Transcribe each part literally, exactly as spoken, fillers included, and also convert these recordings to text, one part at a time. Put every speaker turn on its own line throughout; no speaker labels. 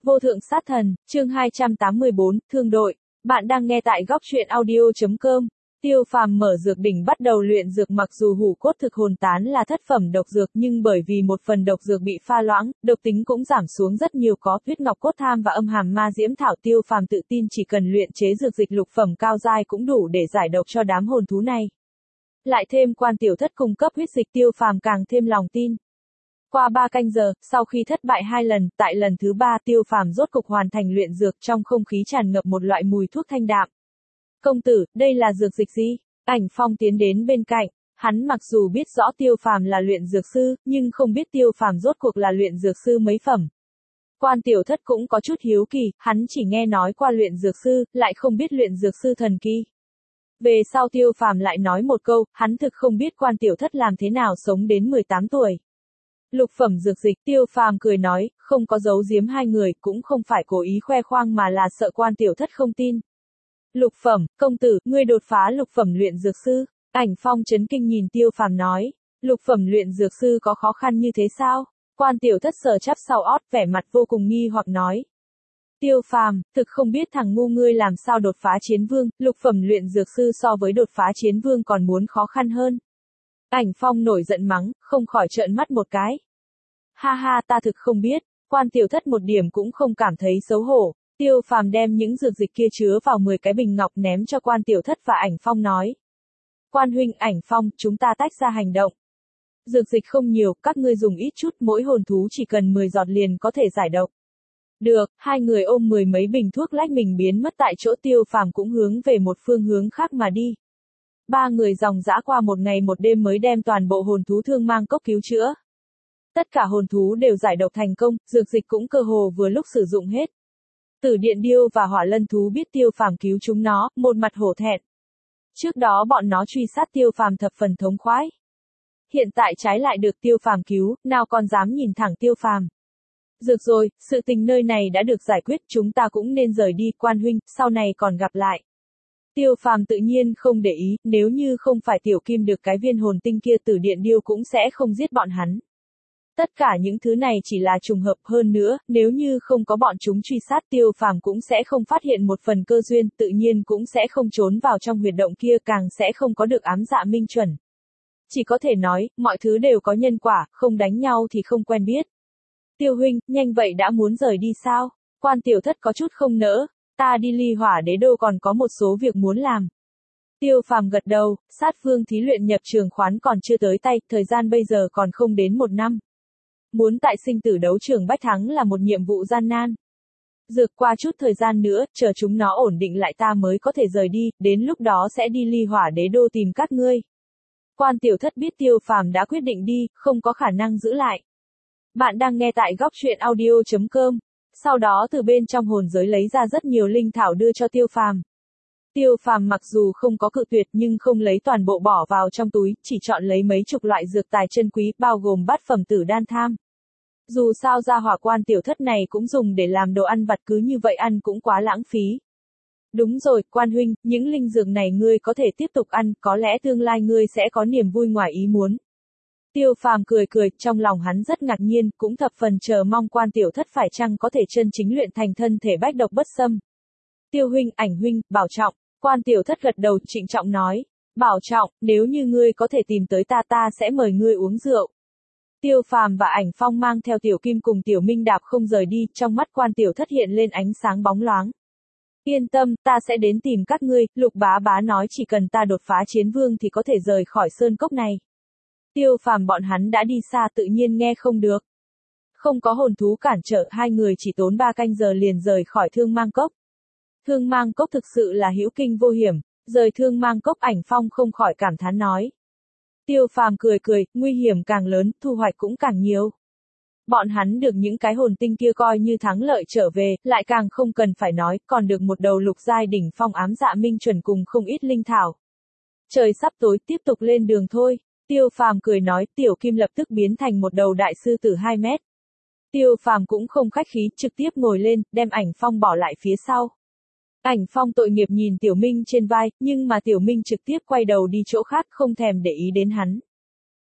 Vô thượng sát thần, chương hai trăm tám mươi bốn, thương đội. Bạn đang nghe tại góc truyện audio.com. Tiêu Phàm mở dược đỉnh bắt đầu luyện dược, mặc dù hủ cốt thực hồn tán là thất phẩm độc dược, nhưng bởi vì một phần độc dược bị pha loãng, độc tính cũng giảm xuống rất nhiều, có huyết ngọc cốt tham và âm hàm ma diễm thảo. Tiêu Phàm tự tin chỉ cần luyện chế dược dịch lục phẩm cao giai cũng đủ để giải độc cho đám hồn thú này. Lại thêm Quan Tiểu Thất cung cấp huyết dịch, Tiêu Phàm càng thêm lòng tin. Qua ba canh giờ, sau khi thất bại hai lần, tại lần thứ ba Tiêu Phàm rốt cục hoàn thành luyện dược, trong không khí tràn ngập một loại mùi thuốc thanh đạm. Công tử, đây là dược dịch gì? Ảnh Phong tiến đến bên cạnh, hắn mặc dù biết rõ Tiêu Phàm là luyện dược sư, nhưng không biết Tiêu Phàm rốt cuộc là luyện dược sư mấy phẩm. Quan Tiểu Thất cũng có chút hiếu kỳ, hắn chỉ nghe nói qua luyện dược sư, lại không biết luyện dược sư thần kỳ. Về sau Tiêu Phàm lại nói một câu, hắn thực không biết Quan Tiểu Thất làm thế nào sống đến mười tám tuổi. Lục phẩm dược dịch, Tiêu Phàm cười nói, không có giấu giếm hai người, cũng không phải cố ý khoe khoang mà là sợ Quan Tiểu Thất không tin. Lục phẩm, công tử, ngươi đột phá lục phẩm luyện dược sư. Ảnh Phong chấn kinh nhìn Tiêu Phàm nói, lục phẩm luyện dược sư có khó khăn như thế sao? Quan Tiểu Thất sờ chắp sau ót, vẻ mặt vô cùng nghi hoặc nói. Tiêu Phàm, thực không biết thằng ngu ngươi làm sao đột phá chiến vương, lục phẩm luyện dược sư so với đột phá chiến vương còn muốn khó khăn hơn. Ảnh Phong nổi giận mắng, không khỏi trợn mắt một cái. Ha ha, ta thực không biết. Quan Tiểu Thất một điểm cũng không cảm thấy xấu hổ. Tiêu Phàm đem những dược dịch kia chứa vào mười cái bình ngọc ném cho Quan Tiểu Thất và Ảnh Phong nói. Quan huynh, Ảnh Phong, chúng ta tách ra hành động. Dược dịch không nhiều, các ngươi dùng ít chút, mỗi hồn thú chỉ cần mười giọt liền có thể giải độc. Được, hai người ôm mười mấy bình thuốc lách mình biến mất tại chỗ. Tiêu Phàm cũng hướng về một phương hướng khác mà đi. Ba người dòng dã qua một ngày một đêm mới đem toàn bộ hồn thú Thương Mang Cốc cứu chữa. Tất cả hồn thú đều giải độc thành công, dược dịch cũng cơ hồ vừa lúc sử dụng hết. Tử Điện Điêu và Hỏa Lân thú biết Tiêu Phàm cứu chúng nó, một mặt hổ thẹn. Trước đó bọn nó truy sát Tiêu Phàm thập phần thống khoái. Hiện tại trái lại được Tiêu Phàm cứu, nào còn dám nhìn thẳng Tiêu Phàm. Được rồi, sự tình nơi này đã được giải quyết, chúng ta cũng nên rời đi. Quan huynh, sau này còn gặp lại. Tiêu Phàm tự nhiên không để ý, nếu như không phải Tiểu Kim được cái viên hồn tinh kia, Tử Điện Điêu cũng sẽ không giết bọn hắn. Tất cả những thứ này chỉ là trùng hợp, hơn nữa, nếu như không có bọn chúng truy sát, Tiêu Phàm cũng sẽ không phát hiện một phần cơ duyên, tự nhiên cũng sẽ không trốn vào trong huyệt động kia, càng sẽ không có được ám dạ minh chuẩn. Chỉ có thể nói, mọi thứ đều có nhân quả, không đánh nhau thì không quen biết. Tiêu huynh, nhanh vậy đã muốn rời đi sao? Quan Tiểu Thất có chút không nỡ, ta đi Ly Hỏa Đế Đô còn có một số việc muốn làm. Tiêu Phàm gật đầu, sát vương thí luyện nhập trường khoán còn chưa tới tay, thời gian bây giờ còn không đến một năm. Muốn tại sinh tử đấu trường bách thắng là một nhiệm vụ gian nan. Dược qua chút thời gian nữa, chờ chúng nó ổn định lại ta mới có thể rời đi, đến lúc đó sẽ đi Ly Hỏa Đế Đô tìm các ngươi. Quan Tiểu Thất biết Tiêu Phàm đã quyết định đi, không có khả năng giữ lại. Bạn đang nghe tại góc truyện audio.com. Sau đó từ bên trong hồn giới lấy ra rất nhiều linh thảo đưa cho Tiêu Phàm. Tiêu Phàm mặc dù không có cự tuyệt nhưng không lấy toàn bộ bỏ vào trong túi, chỉ chọn lấy mấy chục loại dược tài chân quý, bao gồm bát phẩm tử đan tham. Dù sao ra hỏa Quan Tiểu Thất này cũng dùng để làm đồ ăn vặt, cứ như vậy ăn cũng quá lãng phí. Đúng rồi, Quan huynh, những linh dược này ngươi có thể tiếp tục ăn, có lẽ tương lai ngươi sẽ có niềm vui ngoài ý muốn. Tiêu Phàm cười cười, trong lòng hắn rất ngạc nhiên, cũng thập phần chờ mong Quan Tiểu Thất phải chăng có thể chân chính luyện thành thân thể bách độc bất xâm. Tiêu huynh, Ảnh huynh, bảo trọng. Quan Tiểu Thất gật đầu, trịnh trọng nói. Bảo trọng, nếu như ngươi có thể tìm tới ta ta sẽ mời ngươi uống rượu. Tiêu Phàm và Ảnh Phong mang theo Tiểu Kim cùng Tiểu Minh đạp không rời đi, trong mắt Quan Tiểu Thất hiện lên ánh sáng bóng loáng. Yên tâm, ta sẽ đến tìm các ngươi, Lục bá bá nói chỉ cần ta đột phá chiến vương thì có thể rời khỏi sơn cốc này. Tiêu Phàm bọn hắn đã đi xa, tự nhiên nghe không được. Không có hồn thú cản trở, hai người chỉ tốn ba canh giờ liền rời khỏi Thương Mang Cốc. Thương Mang Cốc thực sự là hữu kinh vô hiểm, rời Thương Mang Cốc Ảnh Phong không khỏi cảm thán nói. Tiêu Phàm cười cười, nguy hiểm càng lớn, thu hoạch cũng càng nhiều. Bọn hắn được những cái hồn tinh kia coi như thắng lợi trở về, lại càng không cần phải nói, còn được một đầu lục giai đỉnh phong ám dạ minh chuẩn cùng không ít linh thảo. Trời sắp tối, tiếp tục lên đường thôi. Tiêu Phàm cười nói, Tiểu Kim lập tức biến thành một đầu đại sư tử hai mét. Tiêu Phàm cũng không khách khí, trực tiếp ngồi lên, đem Ảnh Phong bỏ lại phía sau. Ảnh Phong tội nghiệp nhìn Tiểu Minh trên vai, nhưng mà Tiểu Minh trực tiếp quay đầu đi chỗ khác, không thèm để ý đến hắn.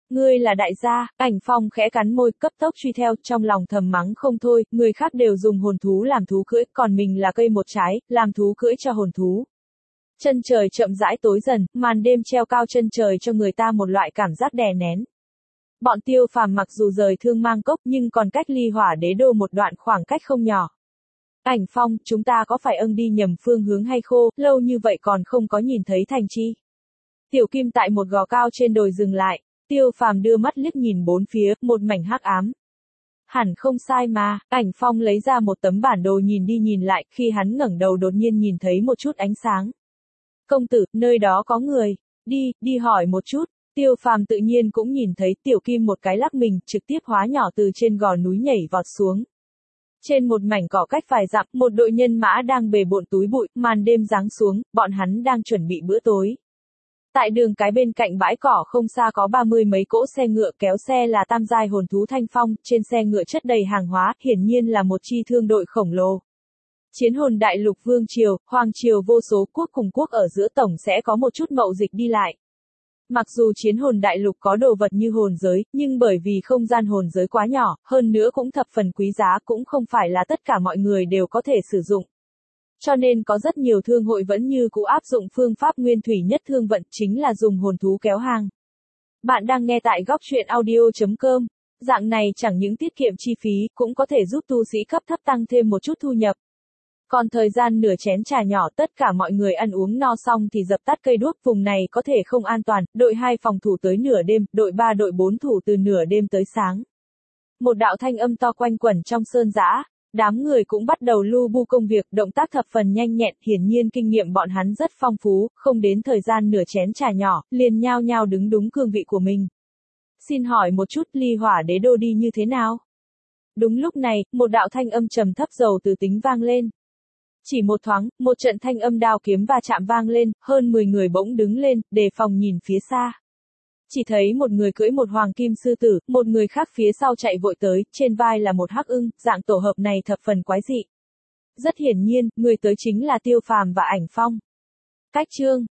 Ngươi là đại gia, Ảnh Phong khẽ cắn môi, cấp tốc truy theo, trong lòng thầm mắng không thôi, người khác đều dùng hồn thú làm thú cưỡi, còn mình là cây một trái, làm thú cưỡi cho hồn thú. Chân trời chậm rãi tối dần, màn đêm treo cao chân trời cho người ta một loại cảm giác đè nén. Bọn Tiêu Phàm mặc dù rời Thương Mang Cốc nhưng còn cách Ly Hỏa Đế Đô một đoạn khoảng cách không nhỏ. Ảnh Phong, chúng ta có phải âng đi nhầm phương hướng hay khô, lâu như vậy còn không có nhìn thấy thành chi. Tiểu Kim tại một gò cao trên đồi dừng lại, Tiêu Phàm đưa mắt liếc nhìn bốn phía, một mảnh hắc ám. Hẳn không sai mà, Ảnh Phong lấy ra một tấm bản đồ nhìn đi nhìn lại, khi hắn ngẩng đầu đột nhiên nhìn thấy một chút ánh sáng. Công tử, nơi đó có người, đi, đi hỏi một chút. Tiêu Phàm tự nhiên cũng nhìn thấy Tiểu Kim một cái lắc mình, trực tiếp hóa nhỏ từ trên gò núi nhảy vọt xuống. Trên một mảnh cỏ cách vài dặm, một đội nhân mã đang bề bộn túi bụi, màn đêm giáng xuống, bọn hắn đang chuẩn bị bữa tối. Tại đường cái bên cạnh bãi cỏ không xa có ba mươi mấy cỗ xe ngựa, kéo xe là tam giai hồn thú Thanh Phong, trên xe ngựa chất đầy hàng hóa, hiển nhiên là một chi thương đội khổng lồ. Chiến hồn đại lục vương triều, hoàng triều vô số quốc cùng quốc ở giữa tổng sẽ có một chút mậu dịch đi lại. Mặc dù chiến hồn đại lục có đồ vật như hồn giới, nhưng bởi vì không gian hồn giới quá nhỏ, hơn nữa cũng thập phần quý giá, cũng không phải là tất cả mọi người đều có thể sử dụng. Cho nên có rất nhiều thương hội vẫn như cũ áp dụng phương pháp nguyên thủy nhất thương vận, chính là dùng hồn thú kéo hàng. Bạn đang nghe tại góc truyện audio chấm com. Dạng này chẳng những tiết kiệm chi phí, cũng có thể giúp tu sĩ cấp thấp tăng thêm một chút thu nhập. Còn thời gian nửa chén trà nhỏ, tất cả mọi người ăn uống no xong thì dập tắt cây đuốc, vùng này có thể không an toàn, đội hai phòng thủ tới nửa đêm, đội ba đội bốn thủ từ nửa đêm tới sáng. Một đạo thanh âm to quanh quẩn trong sơn dã, đám người cũng bắt đầu lu bu công việc, động tác thập phần nhanh nhẹn, hiển nhiên kinh nghiệm bọn hắn rất phong phú, không đến thời gian nửa chén trà nhỏ, liền nhao nhao đứng đúng cương vị của mình. Xin hỏi một chút, Ly Hỏa Đế Đô đi như thế nào? Đúng lúc này, một đạo thanh âm trầm thấp dầu từ tính vang lên. Chỉ một thoáng, một trận thanh âm đao kiếm va chạm vang lên, hơn mười người bỗng đứng lên, đề phòng nhìn phía xa. Chỉ thấy một người cưỡi một hoàng kim sư tử, một người khác phía sau chạy vội tới, trên vai là một hắc ưng, dạng tổ hợp này thập phần quái dị. Rất hiển nhiên, người tới chính là Tiêu Phàm và Ảnh Phong. Cách chương